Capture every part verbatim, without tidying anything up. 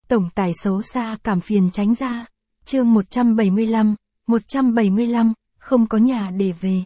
Tổng tài xấu xa cảm phiền tránh ra. Chương một trăm bảy mươi lăm, một trăm bảy mươi lăm, không có nhà để về.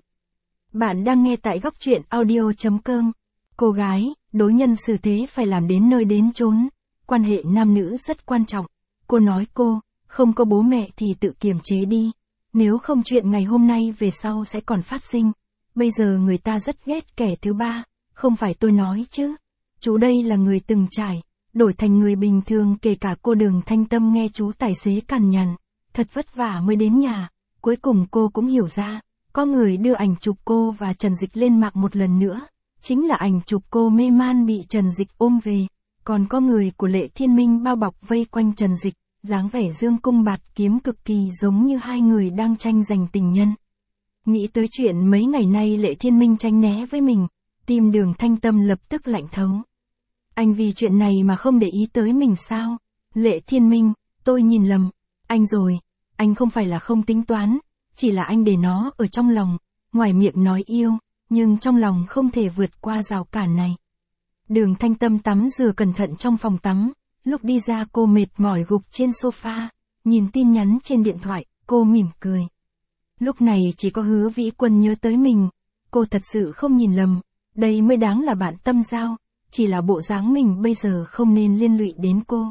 Bạn đang nghe tại góc truyện audio chấm com. Cô gái, đối nhân xử thế phải làm đến nơi đến chốn. Quan hệ nam nữ rất quan trọng. Cô nói cô, không có bố mẹ thì tự kiềm chế đi. Nếu không chuyện ngày hôm nay về sau sẽ còn phát sinh. Bây giờ người ta rất ghét kẻ thứ ba, không phải tôi nói chứ. Chú đây là người từng trải, đổi thành người bình thường, kể cả cô Đường Thanh Tâm nghe chú tài xế cằn nhằn, thật vất vả mới đến nhà. Cuối cùng cô cũng hiểu ra, có người đưa ảnh chụp cô và Trần Dịch lên mạng một lần nữa. Chính là ảnh chụp cô mê man bị Trần Dịch ôm về. Còn có người của Lệ Thiên Minh bao bọc vây quanh Trần Dịch, dáng vẻ dương cung bạt kiếm cực kỳ giống như hai người đang tranh giành tình nhân. Nghĩ tới chuyện mấy ngày nay Lệ Thiên Minh tránh né với mình, tim Đường Thanh Tâm lập tức lạnh thấu. Anh vì chuyện này mà không để ý tới mình sao? Lệ Thiên Minh, tôi nhìn lầm. Anh rồi, anh không phải là không tính toán, chỉ là anh để nó ở trong lòng, ngoài miệng nói yêu, nhưng trong lòng không thể vượt qua rào cản này. Đường Thanh Tâm tắm rửa cẩn thận trong phòng tắm, lúc đi ra cô mệt mỏi gục trên sofa, nhìn tin nhắn trên điện thoại, cô mỉm cười. Lúc này chỉ có Hứa Vĩ Quân nhớ tới mình, cô thật sự không nhìn lầm, đây mới đáng là bạn tâm giao, chỉ là bộ dáng mình bây giờ không nên liên lụy đến cô.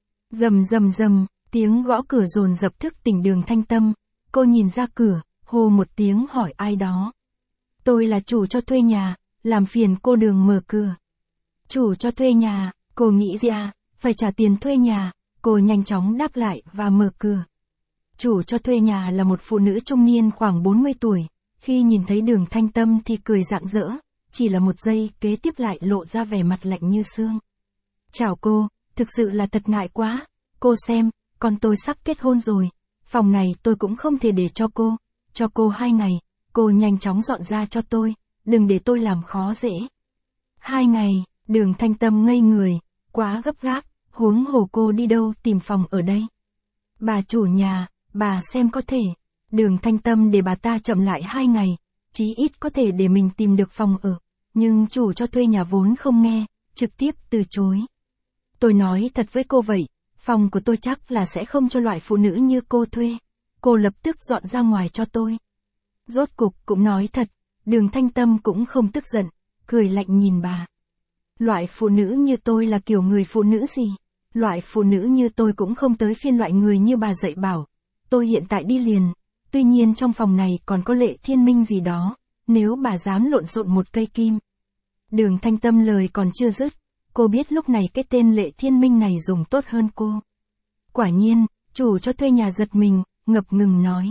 Rầm rầm rầm, tiếng gõ cửa dồn dập thức tỉnh Đường Thanh Tâm, cô nhìn ra cửa, hô một tiếng hỏi ai đó. Tôi là chủ cho thuê nhà, làm phiền cô Đường mở cửa. Chủ cho thuê nhà, cô nghĩ gì à, phải trả tiền thuê nhà, cô nhanh chóng đáp lại và mở cửa. Chủ cho thuê nhà là một phụ nữ trung niên khoảng bốn mươi tuổi, khi nhìn thấy Đường Thanh Tâm thì cười rạng rỡ, chỉ là một giây kế tiếp lại lộ ra vẻ mặt lạnh như xương. Chào cô, thực sự là thật ngại quá, cô xem, con tôi sắp kết hôn rồi, phòng này tôi cũng không thể để cho cô, cho cô hai ngày, cô nhanh chóng dọn ra cho tôi, đừng để tôi làm khó dễ. Hai ngày, Đường Thanh Tâm ngây người, quá gấp gáp, huống hồ cô đi đâu tìm phòng ở đây. Bà chủ nhà, bà xem có thể, Đường Thanh Tâm để bà ta chậm lại hai ngày, chí ít có thể để mình tìm được phòng ở, nhưng chủ cho thuê nhà vốn không nghe, trực tiếp từ chối. Tôi nói thật với cô vậy, phòng của tôi chắc là sẽ không cho loại phụ nữ như cô thuê, cô lập tức dọn ra ngoài cho tôi. Rốt cục cũng nói thật, Đường Thanh Tâm cũng không tức giận, cười lạnh nhìn bà. Loại phụ nữ như tôi là kiểu người phụ nữ gì? Loại phụ nữ như tôi cũng không tới phiên loại người như bà dạy bảo. Tôi hiện tại đi liền, tuy nhiên trong phòng này còn có Lệ Thiên Minh gì đó, nếu bà dám lộn xộn một cây kim. Đường Thanh Tâm lời còn chưa dứt, cô biết lúc này cái tên Lệ Thiên Minh này dùng tốt hơn cô. Quả nhiên, chủ cho thuê nhà giật mình, ngập ngừng nói.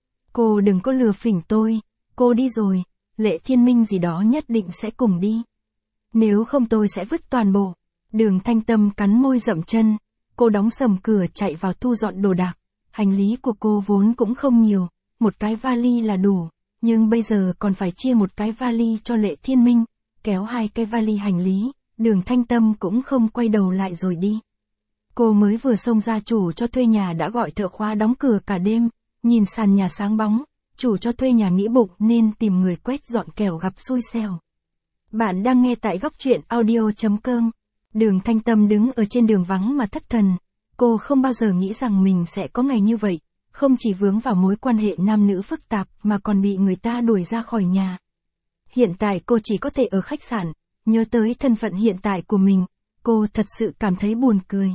Cô đừng có lừa phỉnh tôi, cô đi rồi, Lệ Thiên Minh gì đó nhất định sẽ cùng đi. Nếu không tôi sẽ vứt toàn bộ. Đường Thanh Tâm cắn môi dậm chân, cô đóng sầm cửa chạy vào thu dọn đồ đạc. Hành lý của cô vốn cũng không nhiều, một cái vali là đủ, nhưng bây giờ còn phải chia một cái vali cho Lệ Thiên Minh, kéo hai cái vali hành lý, Đường Thanh Tâm cũng không quay đầu lại rồi đi. Cô mới vừa xông ra chủ cho thuê nhà đã gọi thợ khóa đóng cửa cả đêm, nhìn sàn nhà sáng bóng, chủ cho thuê nhà nghĩ bụng nên tìm người quét dọn kẻo gặp xui xẻo. Bạn đang nghe tại góc truyện audio chấm com. Đường Thanh Tâm đứng ở trên đường vắng mà thất thần. Cô không bao giờ nghĩ rằng mình sẽ có ngày như vậy, không chỉ vướng vào mối quan hệ nam nữ phức tạp mà còn bị người ta đuổi ra khỏi nhà. Hiện tại cô chỉ có thể ở khách sạn, nhớ tới thân phận hiện tại của mình, cô thật sự cảm thấy buồn cười.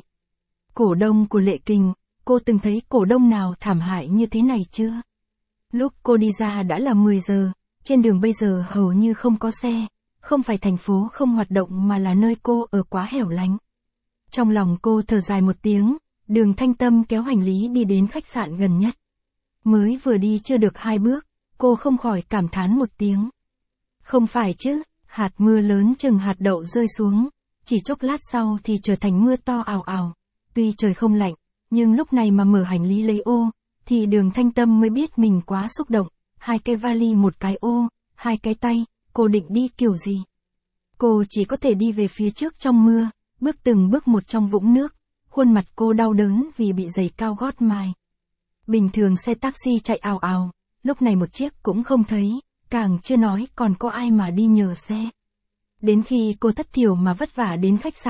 Cổ đông của Lệ Kình, cô từng thấy cổ đông nào thảm hại như thế này chưa? Lúc cô đi ra đã là mười giờ, trên đường bây giờ hầu như không có xe. Không phải thành phố không hoạt động mà là nơi cô ở quá hẻo lánh. Trong lòng cô thở dài một tiếng, Đường Thanh Tâm kéo hành lý đi đến khách sạn gần nhất. Mới vừa đi chưa được hai bước, cô không khỏi cảm thán một tiếng. Không phải chứ, hạt mưa lớn chừng hạt đậu rơi xuống, chỉ chốc lát sau thì trở thành mưa to ào ào. Tuy trời không lạnh, nhưng lúc này mà mở hành lý lấy ô, thì Đường Thanh Tâm mới biết mình quá xúc động, hai cái vali một cái ô, hai cái tay. Cô định đi kiểu gì? Cô chỉ có thể đi về phía trước trong mưa, bước từng bước một trong vũng nước, khuôn mặt cô đau đớn vì bị giày cao gót mài. Bình thường xe taxi chạy ào ào, lúc này một chiếc cũng không thấy, càng chưa nói còn có ai mà đi nhờ xe. Đến khi cô thất thiểu mà vất vả đến khách sạn,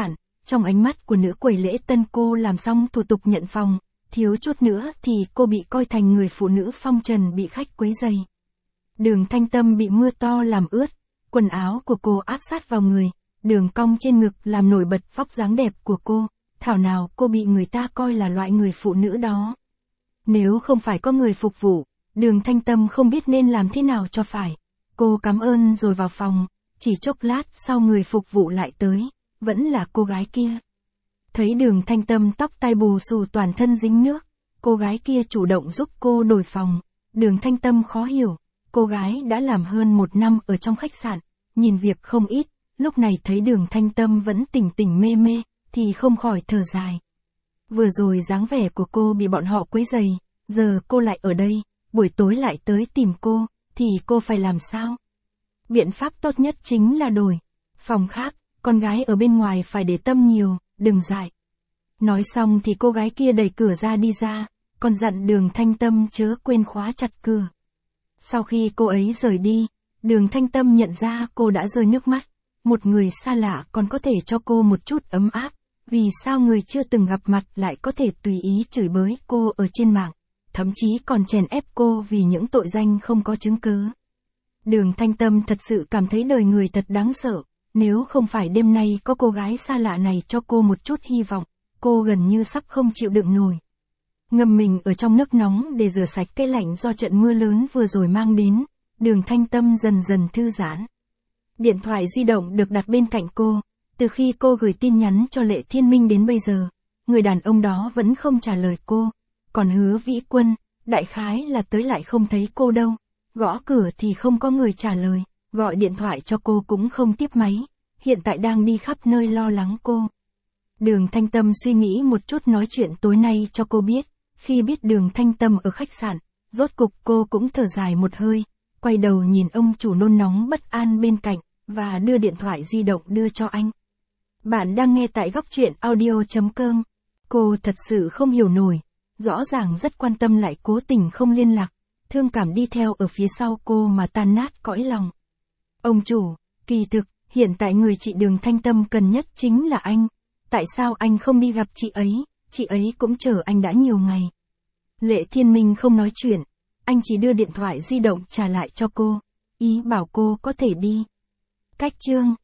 Trong ánh mắt của nữ quầy lễ tân cô làm xong thủ tục nhận phòng, thiếu chút nữa thì cô bị coi thành người phụ nữ phong trần bị khách quấy rầy. Đường Thanh Tâm bị mưa to làm ướt, quần áo của cô áp sát vào người, đường cong trên ngực làm nổi bật vóc dáng đẹp của cô, thảo nào cô bị người ta coi là loại người phụ nữ đó. Nếu không phải có người phục vụ, Đường Thanh Tâm không biết nên làm thế nào cho phải. Cô cảm ơn rồi vào phòng, chỉ chốc lát sau người phục vụ lại tới, vẫn là cô gái kia. Thấy Đường Thanh Tâm tóc tai bù xù toàn thân dính nước, cô gái kia chủ động giúp cô đổi phòng. Đường Thanh Tâm khó hiểu, cô gái đã làm hơn một năm ở trong khách sạn, nhìn việc không ít, lúc này thấy Đường Thanh Tâm vẫn tỉnh tỉnh mê mê, thì không khỏi thở dài. Vừa rồi dáng vẻ của cô bị bọn họ quấy rầy, giờ cô lại ở đây, buổi tối lại tới tìm cô, thì cô phải làm sao? Biện pháp tốt nhất chính là đổi phòng khác, con gái ở bên ngoài phải để tâm nhiều, đừng dại. Nói xong thì cô gái kia đẩy cửa ra đi ra, còn dặn Đường Thanh Tâm chớ quên khóa chặt cửa. Sau khi cô ấy rời đi, Đường Thanh Tâm nhận ra cô đã rơi nước mắt. Một người xa lạ còn có thể cho cô một chút ấm áp, vì sao người chưa từng gặp mặt lại có thể tùy ý chửi bới cô ở trên mạng, thậm chí còn chèn ép cô vì những tội danh không có chứng cứ. Đường Thanh Tâm thật sự cảm thấy đời người thật đáng sợ, nếu không phải đêm nay có cô gái xa lạ này cho cô một chút hy vọng, cô gần như sắp không chịu đựng nổi. Ngâm mình ở trong nước nóng để rửa sạch cái lạnh do trận mưa lớn vừa rồi mang đến, Đường Thanh Tâm dần dần thư giãn. Điện thoại di động được đặt bên cạnh cô, từ khi cô gửi tin nhắn cho Lệ Thiên Minh đến bây giờ, người đàn ông đó vẫn không trả lời cô, còn Hứa Vĩ Quân, đại khái là tới lại không thấy cô đâu, gõ cửa thì không có người trả lời, gọi điện thoại cho cô cũng không tiếp máy, hiện tại đang đi khắp nơi lo lắng cô. Đường Thanh Tâm suy nghĩ một chút nói chuyện tối nay cho cô biết, khi biết Đường Thanh Tâm ở khách sạn, rốt cục cô cũng thở dài một hơi, quay đầu nhìn ông chủ nôn nóng bất an bên cạnh, và đưa điện thoại di động đưa cho anh. Bạn đang nghe tại góc truyện audio chấm com. Cô thật sự không hiểu nổi, rõ ràng rất quan tâm lại cố tình không liên lạc, thương cảm đi theo ở phía sau cô mà tan nát cõi lòng. Ông chủ, kỳ thực, hiện tại người chị Đường Thanh Tâm cần nhất chính là anh, tại sao anh không đi gặp chị ấy, chị ấy cũng chờ anh đã nhiều ngày. Lệ Thiên Minh không nói chuyện, anh chỉ đưa điện thoại di động trả lại cho cô, ý bảo cô có thể đi. Cách chương